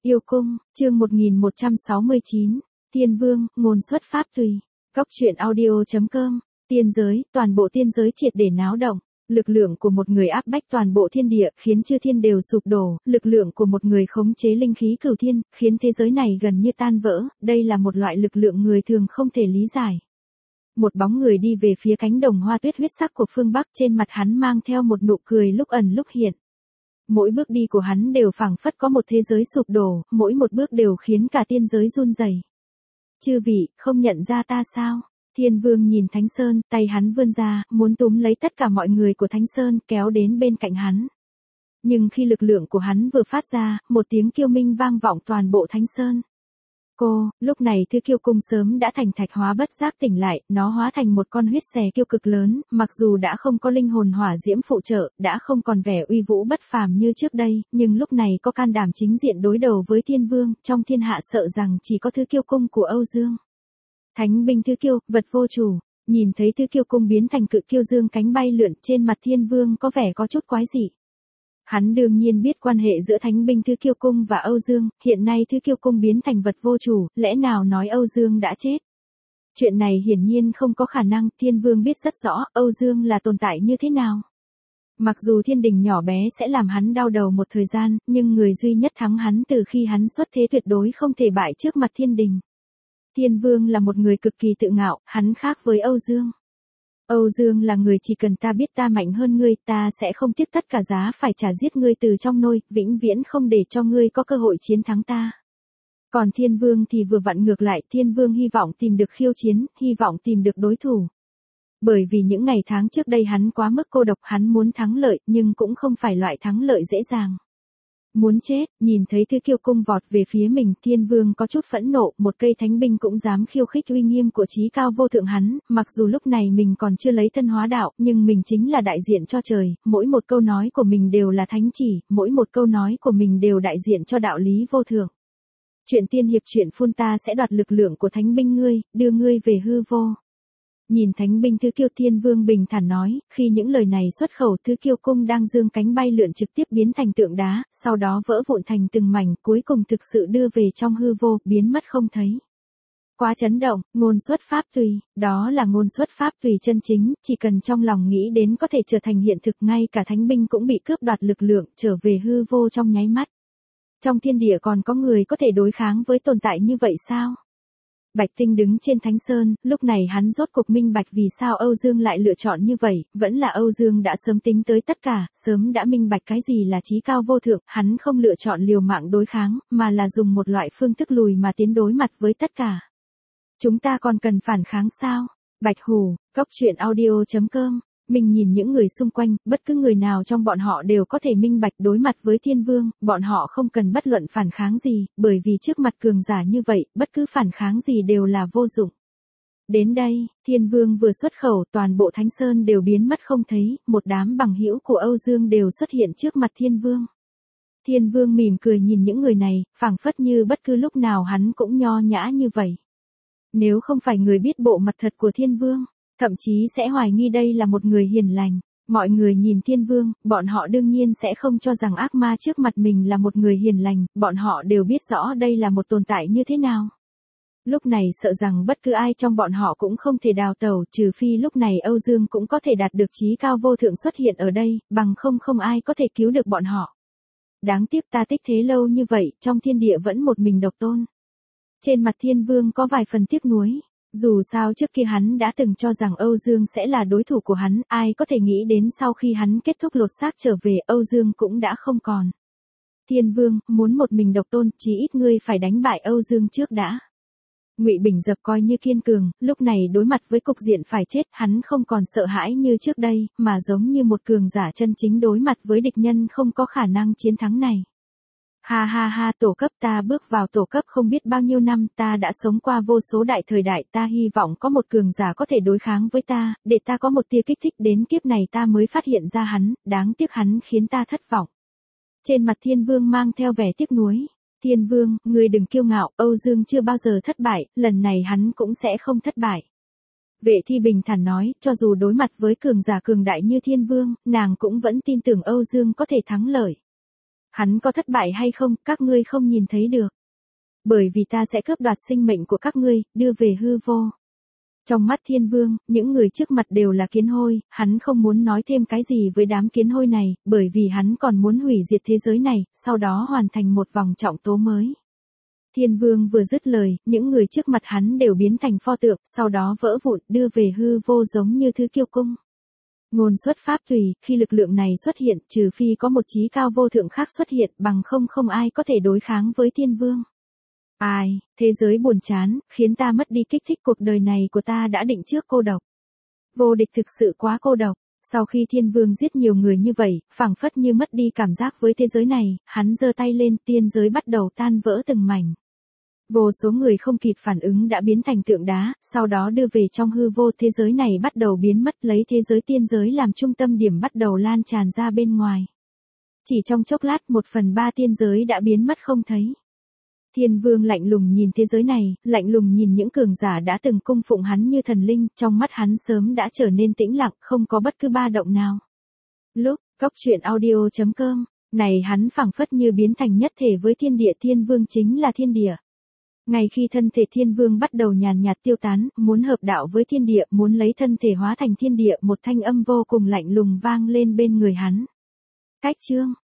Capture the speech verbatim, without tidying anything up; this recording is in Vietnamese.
Yêu cung, chương một nghìn một trăm sáu mươi chín, Thiên Vương, ngôn xuất pháp tùy. Góc truyện audio chấm com, tiên giới, toàn bộ tiên giới triệt để náo động. Lực lượng của một người áp bách toàn bộ thiên địa, khiến chư thiên đều sụp đổ, lực lượng của một người khống chế linh khí cửu thiên, khiến thế giới này gần như tan vỡ, đây là một loại lực lượng người thường không thể lý giải. Một bóng người đi về phía cánh đồng hoa tuyết huyết sắc của phương Bắc, trên mặt hắn mang theo một nụ cười lúc ẩn lúc hiện. Mỗi bước đi của hắn đều phảng phất có một thế giới sụp đổ, mỗi một bước đều khiến cả tiên giới run rẩy. Chư vị, không nhận ra ta sao? Thiên Vương nhìn Thánh Sơn, tay hắn vươn ra, muốn túm lấy tất cả mọi người của Thánh Sơn, kéo đến bên cạnh hắn. Nhưng khi lực lượng của hắn vừa phát ra, một tiếng kiêu minh vang vọng toàn bộ Thánh Sơn. Cô, lúc này Thư Kiêu Cung sớm đã thành thạch hóa bất giác tỉnh lại, nó hóa thành một con huyết xè kiêu cực lớn, mặc dù đã không có linh hồn hỏa diễm phụ trợ, đã không còn vẻ uy vũ bất phàm như trước đây, nhưng lúc này có can đảm chính diện đối đầu với Thiên Vương, trong thiên hạ sợ rằng chỉ có Thư Kiêu Cung của Âu Dương. Thánh binh Thư Kiêu, vật vô chủ, nhìn thấy Thư Kiêu Cung biến thành cự kiêu dương cánh bay lượn, trên mặt Thiên Vương có vẻ có chút quái dị. Hắn đương nhiên biết quan hệ giữa Thánh binh Thư Kiêu Cung và Âu Dương, hiện nay Thư Kiêu Cung biến thành vật vô chủ, lẽ nào nói Âu Dương đã chết? Chuyện này hiển nhiên không có khả năng, Thiên Vương biết rất rõ Âu Dương là tồn tại như thế nào. Mặc dù thiên đình nhỏ bé sẽ làm hắn đau đầu một thời gian, nhưng người duy nhất thắng hắn từ khi hắn xuất thế tuyệt đối không thể bại trước mặt thiên đình. Thiên Vương là một người cực kỳ tự ngạo, hắn khác với Âu Dương. Âu Dương là người chỉ cần ta biết ta mạnh hơn ngươi, ta sẽ không tiếc tất cả giá phải trả giết ngươi từ trong nôi, vĩnh viễn không để cho ngươi có cơ hội chiến thắng ta. Còn Thiên Vương thì vừa vặn ngược lại, Thiên Vương hy vọng tìm được khiêu chiến, hy vọng tìm được đối thủ. Bởi vì những ngày tháng trước đây hắn quá mức cô độc, hắn muốn thắng lợi, nhưng cũng không phải loại thắng lợi dễ dàng. Muốn chết, nhìn thấy Thư Kiêu Cung vọt về phía mình, Thiên Vương có chút phẫn nộ, một cây thánh binh cũng dám khiêu khích uy nghiêm của chí cao vô thượng hắn, mặc dù lúc này mình còn chưa lấy thân hóa đạo, nhưng mình chính là đại diện cho trời, mỗi một câu nói của mình đều là thánh chỉ, mỗi một câu nói của mình đều đại diện cho đạo lý vô thượng. Chuyện tiên hiệp chuyện phun ta sẽ đoạt lực lượng của thánh binh ngươi, đưa ngươi về hư vô. Nhìn thánh binh Thư Kiêu, Thiên Vương bình thản nói, khi những lời này xuất khẩu, Thư Kiêu Cung đang dương cánh bay lượn trực tiếp biến thành tượng đá, sau đó vỡ vụn thành từng mảnh, cuối cùng thực sự đưa về trong hư vô, biến mất không thấy. Quá chấn động, ngôn xuất pháp tùy, đó là ngôn xuất pháp tùy chân chính, chỉ cần trong lòng nghĩ đến có thể trở thành hiện thực, ngay cả thánh binh cũng bị cướp đoạt lực lượng, trở về hư vô trong nháy mắt. Trong thiên địa còn có người có thể đối kháng với tồn tại như vậy sao? Bạch Tinh đứng trên Thánh Sơn, lúc này hắn rốt cuộc minh bạch vì sao Âu Dương lại lựa chọn như vậy, vẫn là Âu Dương đã sớm tính tới tất cả, sớm đã minh bạch cái gì là chí cao vô thượng, hắn không lựa chọn liều mạng đối kháng, mà là dùng một loại phương thức lùi mà tiến đối mặt với tất cả. Chúng ta còn cần phản kháng sao? Bạch Hù, góc truyện audio chấm com. Mình nhìn những người xung quanh, bất cứ người nào trong bọn họ đều có thể minh bạch đối mặt với Thiên Vương, bọn họ không cần bất luận phản kháng gì, bởi vì trước mặt cường giả như vậy, bất cứ phản kháng gì đều là vô dụng. Đến đây, Thiên Vương vừa xuất khẩu, toàn bộ Thánh Sơn đều biến mất không thấy, một đám bằng hữu của Âu Dương đều xuất hiện trước mặt Thiên Vương. Thiên Vương mỉm cười nhìn những người này, phảng phất như bất cứ lúc nào hắn cũng nho nhã như vậy. Nếu không phải người biết bộ mặt thật của Thiên Vương, thậm chí sẽ hoài nghi đây là một người hiền lành. Mọi người nhìn Thiên Vương, bọn họ đương nhiên sẽ không cho rằng ác ma trước mặt mình là một người hiền lành, bọn họ đều biết rõ đây là một tồn tại như thế nào. Lúc này sợ rằng bất cứ ai trong bọn họ cũng không thể đào tẩu, trừ phi lúc này Âu Dương cũng có thể đạt được chí cao vô thượng xuất hiện ở đây, bằng không không ai có thể cứu được bọn họ. Đáng tiếc ta tích thế lâu như vậy, trong thiên địa vẫn một mình độc tôn. Trên mặt Thiên Vương có vài phần tiếc nuối. Dù sao trước kia hắn đã từng cho rằng Âu Dương sẽ là đối thủ của hắn, ai có thể nghĩ đến sau khi hắn kết thúc lột xác trở về, Âu Dương cũng đã không còn. Thiên Vương, muốn một mình độc tôn, chí ít ngươi phải đánh bại Âu Dương trước đã. Ngụy Bình Dập coi như kiên cường, lúc này đối mặt với cục diện phải chết, hắn không còn sợ hãi như trước đây, mà giống như một cường giả chân chính đối mặt với địch nhân không có khả năng chiến thắng này. Ha ha ha, tổ cấp, ta bước vào tổ cấp không biết bao nhiêu năm, ta đã sống qua vô số đại thời đại, ta hy vọng có một cường giả có thể đối kháng với ta, để ta có một tia kích thích, đến kiếp này ta mới phát hiện ra hắn, đáng tiếc hắn khiến ta thất vọng. Trên mặt Thiên Vương mang theo vẻ tiếc nuối. Thiên Vương, ngươi đừng kiêu ngạo, Âu Dương chưa bao giờ thất bại, lần này hắn cũng sẽ không thất bại. Vệ Thi bình thản nói, cho dù đối mặt với cường giả cường đại như Thiên Vương, nàng cũng vẫn tin tưởng Âu Dương có thể thắng lợi. Hắn có thất bại hay không, các ngươi không nhìn thấy được. Bởi vì ta sẽ cướp đoạt sinh mệnh của các ngươi, đưa về hư vô. Trong mắt thiên vương, những người trước mặt đều là kiến hôi, hắn không muốn nói thêm cái gì với đám kiến hôi này, bởi vì hắn còn muốn hủy diệt thế giới này, sau đó hoàn thành một vòng trọng tố mới. Thiên vương vừa dứt lời, những người trước mặt hắn đều biến thành pho tượng, sau đó vỡ vụn, đưa về hư vô giống như thứ kiêu cung. Ngôn xuất pháp tùy, khi lực lượng này xuất hiện, trừ phi có một chí cao vô thượng khác xuất hiện, bằng không không ai có thể đối kháng với thiên vương. Ai, thế giới buồn chán, khiến ta mất đi kích thích cuộc đời này của ta đã định trước cô độc. Vô địch thực sự quá cô độc, sau khi thiên vương giết nhiều người như vậy, phảng phất như mất đi cảm giác với thế giới này, hắn giơ tay lên, tiên giới bắt đầu tan vỡ từng mảnh. Vô số người không kịp phản ứng đã biến thành tượng đá, sau đó đưa về trong hư vô, thế giới này bắt đầu biến mất, lấy thế giới tiên giới làm trung tâm điểm bắt đầu lan tràn ra bên ngoài. Chỉ trong chốc lát một phần ba tiên giới đã biến mất không thấy. Thiên vương lạnh lùng nhìn thế giới này, lạnh lùng nhìn những cường giả đã từng cung phụng hắn như thần linh, trong mắt hắn sớm đã trở nên tĩnh lặng, không có bất cứ ba động nào. Lúc, Cốc truyện audio chấm com, này hắn phảng phất như biến thành nhất thể với thiên địa, thiên vương chính là thiên địa. Ngay khi thân thể thiên vương bắt đầu nhàn nhạt tiêu tán, muốn hợp đạo với thiên địa, muốn lấy thân thể hóa thành thiên địa, một thanh âm vô cùng lạnh lùng vang lên bên người hắn. Cách chương